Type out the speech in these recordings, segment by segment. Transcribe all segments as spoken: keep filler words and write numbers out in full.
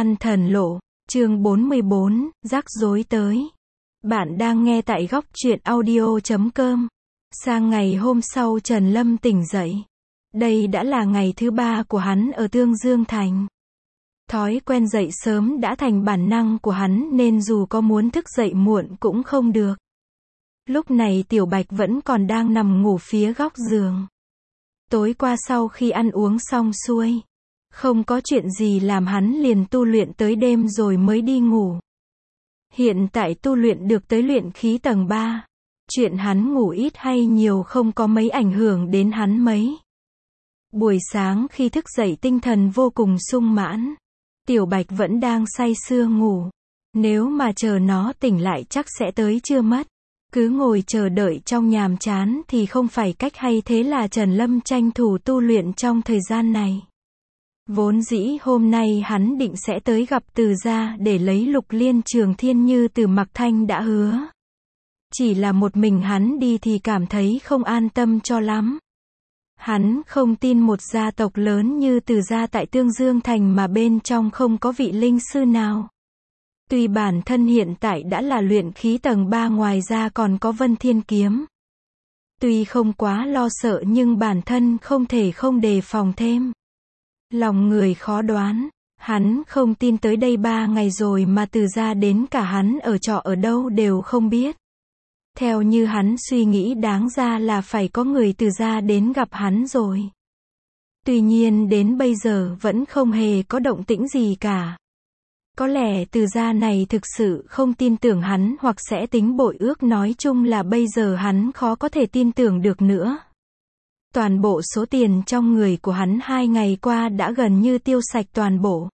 Săn thần lộ, chương bốn mươi bốn, rắc rối tới. Bạn đang nghe tại góc truyện audio chấm com. Sang ngày hôm sau Trần Lâm tỉnh dậy. Đây đã là ngày thứ ba của hắn ở Tương Dương Thành. Thói quen dậy sớm đã thành bản năng của hắn nên dù có muốn thức dậy muộn cũng không được. Lúc này Tiểu Bạch vẫn còn đang nằm ngủ phía góc giường. Tối qua sau khi ăn uống xong xuôi, không có chuyện gì làm hắn liền tu luyện tới đêm rồi mới đi ngủ. Hiện tại tu luyện được tới luyện khí tầng ba. Chuyện hắn ngủ ít hay nhiều không có mấy ảnh hưởng đến hắn mấy. Buổi sáng khi thức dậy tinh thần vô cùng sung mãn. Tiểu Bạch vẫn đang say sưa ngủ. Nếu mà chờ nó tỉnh lại chắc sẽ tới trưa mất. Cứ ngồi chờ đợi trong nhàm chán thì không phải cách hay, thế là Trần Lâm tranh thủ tu luyện trong thời gian này. Vốn dĩ hôm nay hắn định sẽ tới gặp Từ gia để lấy Lục Liên Trường Thiên như Từ Mặc Thanh đã hứa. Chỉ là một mình hắn đi thì cảm thấy không an tâm cho lắm. Hắn không tin một gia tộc lớn như Từ gia tại Tương Dương Thành mà bên trong không có vị linh sư nào. Tuy bản thân hiện tại đã là luyện khí tầng ba, ngoài ra còn có Vân Thiên Kiếm. Tuy không quá lo sợ nhưng bản thân không thể không đề phòng thêm. Lòng người khó đoán, hắn không tin tới đây ba ngày rồi mà Từ gia đến cả hắn ở trọ ở đâu đều không biết. Theo như hắn suy nghĩ đáng ra là phải có người Từ gia đến gặp hắn rồi. Tuy nhiên đến bây giờ vẫn không hề có động tĩnh gì cả. Có lẽ Từ gia này thực sự không tin tưởng hắn hoặc sẽ tính bội ước, nói chung là bây giờ hắn khó có thể tin tưởng được nữa. Toàn bộ số tiền trong người của hắn hai ngày qua đã gần như tiêu sạch toàn bộ.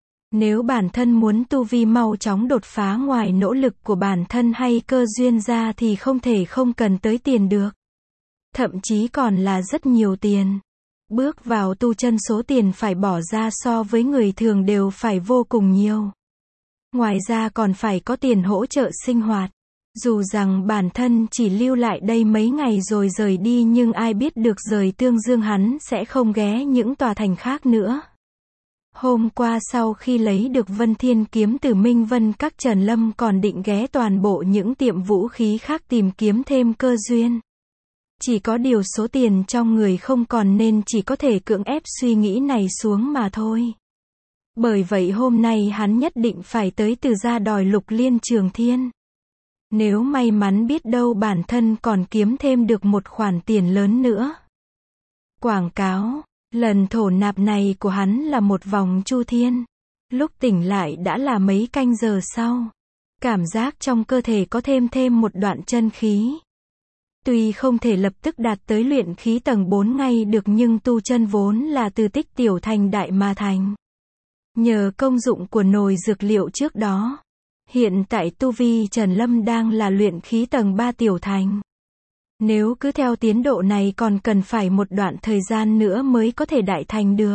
Nếu bản thân muốn tu vi mau chóng đột phá, ngoài nỗ lực của bản thân hay cơ duyên ra thì không thể không cần tới tiền được. Thậm chí còn là rất nhiều tiền. Bước vào tu chân số tiền phải bỏ ra so với người thường đều phải vô cùng nhiều. Ngoài ra còn phải có tiền hỗ trợ sinh hoạt. Dù rằng bản thân chỉ lưu lại đây mấy ngày rồi rời đi nhưng ai biết được rời Tương Dương hắn sẽ không ghé những tòa thành khác nữa. Hôm qua sau khi lấy được Vân Thiên Kiếm từ Minh Vân Các, Trần Lâm còn định ghé toàn bộ những tiệm vũ khí khác tìm kiếm thêm cơ duyên. Chỉ có điều số tiền trong người không còn nên chỉ có thể cưỡng ép suy nghĩ này xuống mà thôi. Bởi vậy hôm nay hắn nhất định phải tới Từ gia đòi Lục Liên Trường Thiên. Nếu may mắn biết đâu bản thân còn kiếm thêm được một khoản tiền lớn nữa. Quảng cáo, lần thổ nạp này của hắn là một vòng chu thiên. Lúc tỉnh lại đã là mấy canh giờ sau. Cảm giác trong cơ thể có thêm thêm một đoạn chân khí. Tuy không thể lập tức đạt tới luyện khí tầng bốn ngay được nhưng tu chân vốn là từ tích tiểu thành đại mà thành. Nhờ công dụng của nồi dược liệu trước đó, hiện tại tu vi Trần Lâm đang là luyện khí tầng ba tiểu thành. Nếu cứ theo tiến độ này còn cần phải một đoạn thời gian nữa mới có thể đại thành được.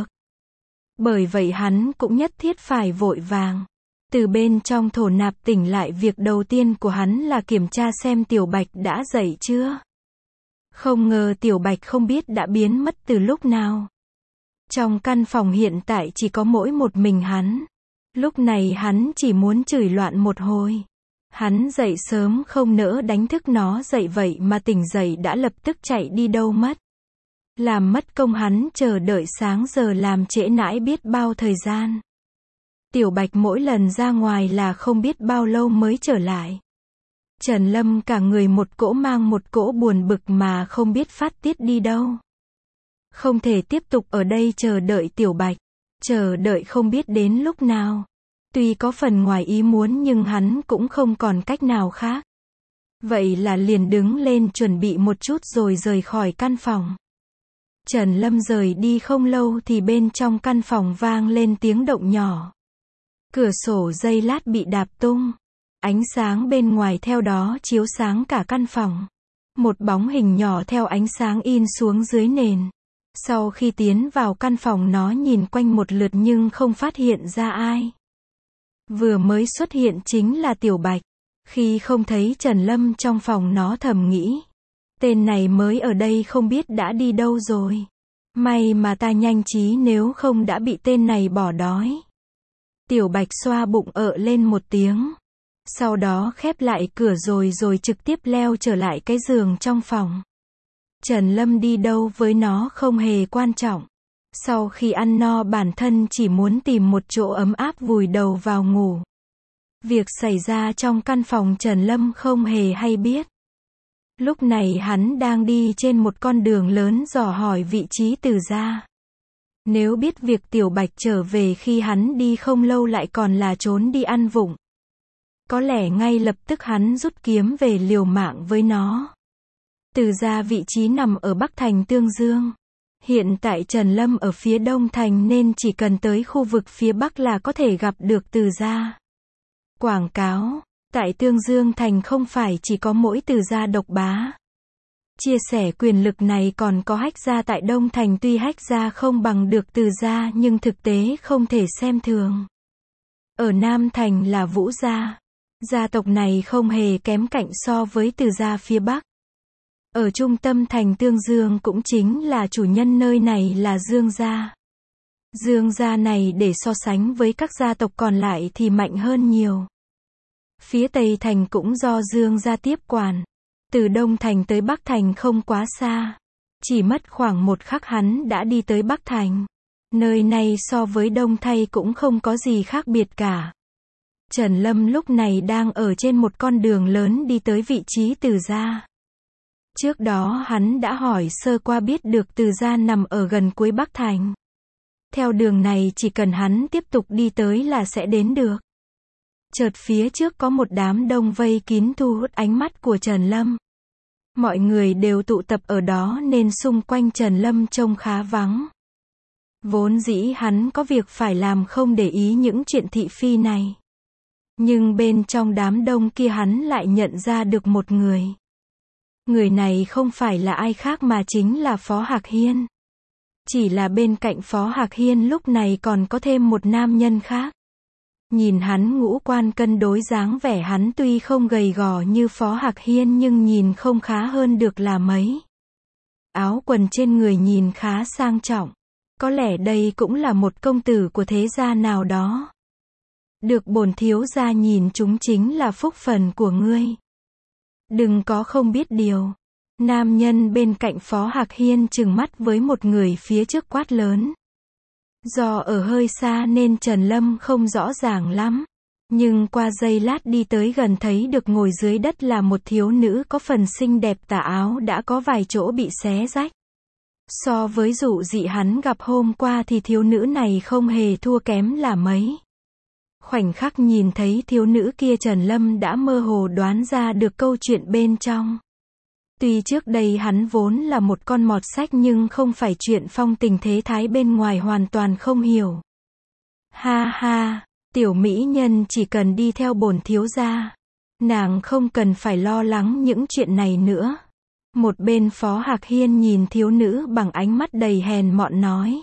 Bởi vậy hắn cũng nhất thiết phải vội vàng. Từ bên trong thổ nạp tỉnh lại, việc đầu tiên của hắn là kiểm tra xem Tiểu Bạch đã dậy chưa. Không ngờ Tiểu Bạch không biết đã biến mất từ lúc nào. Trong căn phòng hiện tại chỉ có mỗi một mình hắn. Lúc này hắn chỉ muốn chửi loạn một hồi. Hắn dậy sớm không nỡ đánh thức nó dậy, vậy mà tỉnh dậy đã lập tức chạy đi đâu mất. Làm mất công hắn chờ đợi sáng giờ, làm trễ nãi biết bao thời gian. Tiểu Bạch mỗi lần ra ngoài là không biết bao lâu mới trở lại. Trần Lâm cả người một cỗ mang một cỗ buồn bực mà không biết phát tiết đi đâu. Không thể tiếp tục ở đây chờ đợi Tiểu Bạch. Chờ đợi không biết đến lúc nào. Tuy có phần ngoài ý muốn nhưng hắn cũng không còn cách nào khác. Vậy là liền đứng lên chuẩn bị một chút rồi rời khỏi căn phòng. Trần Lâm rời đi không lâu thì bên trong căn phòng vang lên tiếng động nhỏ. Cửa sổ giây lát bị đạp tung. Ánh sáng bên ngoài theo đó chiếu sáng cả căn phòng. Một bóng hình nhỏ theo ánh sáng in xuống dưới nền. Sau khi tiến vào căn phòng nó nhìn quanh một lượt nhưng không phát hiện ra ai. Vừa mới xuất hiện chính là Tiểu Bạch. Khi không thấy Trần Lâm trong phòng nó thầm nghĩ. Tên này mới ở đây không biết đã đi đâu rồi. May mà ta nhanh trí, nếu không đã bị tên này bỏ đói. Tiểu Bạch xoa bụng ợ lên một tiếng. Sau đó khép lại cửa rồi rồi trực tiếp leo trở lại cái giường trong phòng. Trần Lâm đi đâu với nó không hề quan trọng. Sau khi ăn no bản thân chỉ muốn tìm một chỗ ấm áp vùi đầu vào ngủ. Việc xảy ra trong căn phòng Trần Lâm không hề hay biết. Lúc này hắn đang đi trên một con đường lớn dò hỏi vị trí Từ gia. Nếu biết việc Tiểu Bạch trở về khi hắn đi không lâu lại còn là trốn đi ăn vụng, có lẽ ngay lập tức hắn rút kiếm về liều mạng với nó. Từ gia vị trí nằm ở Bắc Thành Tương Dương. Hiện tại Trần Lâm ở phía Đông Thành nên chỉ cần tới khu vực phía Bắc là có thể gặp được Từ gia. Quảng cáo, tại Tương Dương Thành không phải chỉ có mỗi Từ gia độc bá. Chia sẻ quyền lực này còn có Hách gia tại Đông Thành, tuy Hách gia không bằng được Từ gia nhưng thực tế không thể xem thường. Ở Nam Thành là Vũ gia. Gia tộc này không hề kém cạnh so với Từ gia phía Bắc. Ở trung tâm thành Tương Dương cũng chính là chủ nhân nơi này là Dương gia. Dương gia này để so sánh với các gia tộc còn lại thì mạnh hơn nhiều. Phía Tây Thành cũng do Dương gia tiếp quản. Từ Đông Thành tới Bắc Thành không quá xa. Chỉ mất khoảng một khắc hắn đã đi tới Bắc Thành. Nơi này so với Đông Thành cũng không có gì khác biệt cả. Trần Lâm lúc này đang ở trên một con đường lớn đi tới vị trí Từ gia. Trước đó hắn đã hỏi sơ qua biết được Từ gia nằm ở gần cuối Bắc Thành. Theo đường này chỉ cần hắn tiếp tục đi tới là sẽ đến được. Chợt phía trước có một đám đông vây kín thu hút ánh mắt của Trần Lâm. Mọi người đều tụ tập ở đó nên xung quanh Trần Lâm trông khá vắng. Vốn dĩ hắn có việc phải làm không để ý những chuyện thị phi này. Nhưng bên trong đám đông kia hắn lại nhận ra được một người. Người này không phải là ai khác mà chính là Phó Hạc Hiên. Chỉ là bên cạnh Phó Hạc Hiên lúc này còn có thêm một nam nhân khác. Nhìn hắn ngũ quan cân đối, dáng vẻ hắn tuy không gầy gò như Phó Hạc Hiên nhưng nhìn không khá hơn được là mấy. Áo quần trên người nhìn khá sang trọng. Có lẽ đây cũng là một công tử của thế gia nào đó. Được bổn thiếu gia nhìn chúng chính là phúc phần của ngươi. Đừng có không biết điều. Nam nhân bên cạnh Phó Hạc Hiên trừng mắt với một người phía trước quát lớn. Do ở hơi xa nên Trần Lâm không rõ ràng lắm. Nhưng qua giây lát đi tới gần thấy được ngồi dưới đất là một thiếu nữ có phần xinh đẹp, tà áo đã có vài chỗ bị xé rách. So với dụ dị hắn gặp hôm qua thì thiếu nữ này không hề thua kém là mấy. Khoảnh khắc nhìn thấy thiếu nữ kia Trần Lâm đã mơ hồ đoán ra được câu chuyện bên trong. Tuy trước đây hắn vốn là một con mọt sách nhưng không phải chuyện phong tình thế thái bên ngoài hoàn toàn không hiểu. Ha ha, tiểu mỹ nhân chỉ cần đi theo bổn thiếu gia. Nàng không cần phải lo lắng những chuyện này nữa. Một bên Phó Hạc Hiên nhìn thiếu nữ bằng ánh mắt đầy hèn mọn nói.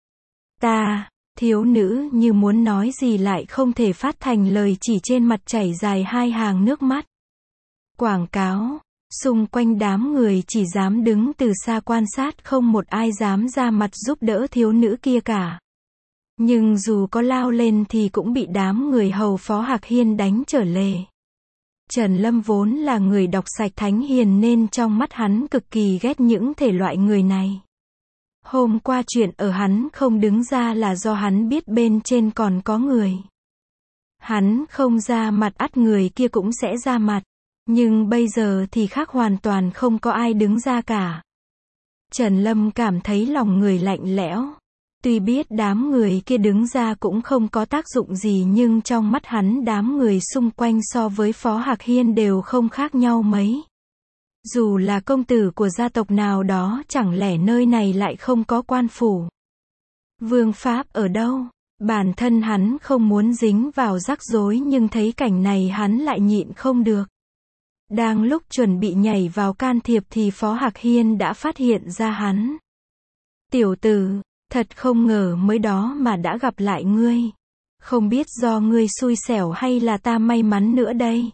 Ta, thiếu nữ như muốn nói gì lại không thể phát thành lời, chỉ trên mặt chảy dài hai hàng nước mắt. Quảng cáo. Xung quanh đám người chỉ dám đứng từ xa quan sát, không một ai dám ra mặt giúp đỡ thiếu nữ kia cả. Nhưng dù có lao lên thì cũng bị đám người hầu Phó Hạc Hiên đánh trở lề. Trần Lâm vốn là người đọc sạch thánh hiền nên trong mắt hắn cực kỳ ghét những thể loại người này. Hôm qua chuyện ở hắn không đứng ra là do hắn biết bên trên còn có người. Hắn không ra mặt ắt người kia cũng sẽ ra mặt. Nhưng bây giờ thì khác, hoàn toàn không có ai đứng ra cả. Trần Lâm cảm thấy lòng người lạnh lẽo. Tuy biết đám người kia đứng ra cũng không có tác dụng gì nhưng trong mắt hắn đám người xung quanh so với Phó Hạc Hiên đều không khác nhau mấy. Dù là công tử của gia tộc nào đó, chẳng lẽ nơi này lại không có quan phủ? Vương pháp ở đâu? Bản thân hắn không muốn dính vào rắc rối nhưng thấy cảnh này hắn lại nhịn không được. Đang lúc chuẩn bị nhảy vào can thiệp thì Phó Hạc Hiên đã phát hiện ra hắn. Tiểu tử, thật không ngờ mới đó mà đã gặp lại ngươi. Không biết do ngươi xui xẻo hay là ta may mắn nữa đây.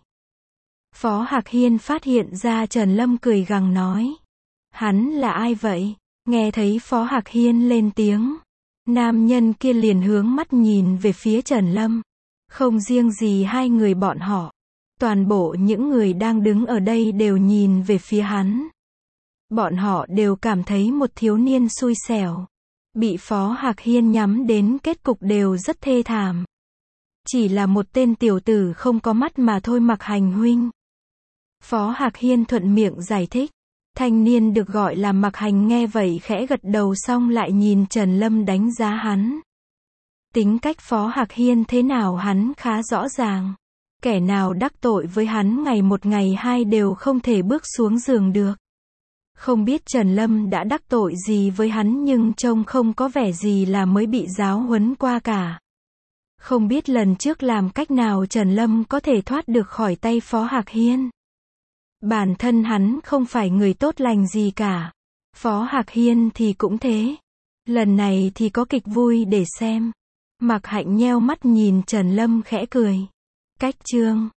Phó Hạc Hiên phát hiện ra Trần Lâm cười gằn nói. Hắn là ai vậy? Nghe thấy Phó Hạc Hiên lên tiếng. Nam nhân kia liền hướng mắt nhìn về phía Trần Lâm. Không riêng gì hai người bọn họ. Toàn bộ những người đang đứng ở đây đều nhìn về phía hắn. Bọn họ đều cảm thấy một thiếu niên xui xẻo. Bị Phó Hạc Hiên nhắm đến kết cục đều rất thê thảm. Chỉ là một tên tiểu tử không có mắt mà thôi Mạc Hành huynh. Phó Hạc Hiên thuận miệng giải thích. Thanh niên được gọi là Mạc Hành nghe vậy khẽ gật đầu xong lại nhìn Trần Lâm đánh giá hắn. Tính cách Phó Hạc Hiên thế nào hắn khá rõ ràng. Kẻ nào đắc tội với hắn ngày một ngày hai đều không thể bước xuống giường được. Không biết Trần Lâm đã đắc tội gì với hắn nhưng trông không có vẻ gì là mới bị giáo huấn qua cả. Không biết lần trước làm cách nào Trần Lâm có thể thoát được khỏi tay Phó Hạc Hiên. Bản thân hắn không phải người tốt lành gì cả. Phó Hạc Hiên thì cũng thế. Lần này thì có kịch vui để xem. Mạc Hạnh nheo mắt nhìn Trần Lâm khẽ cười. Cách chương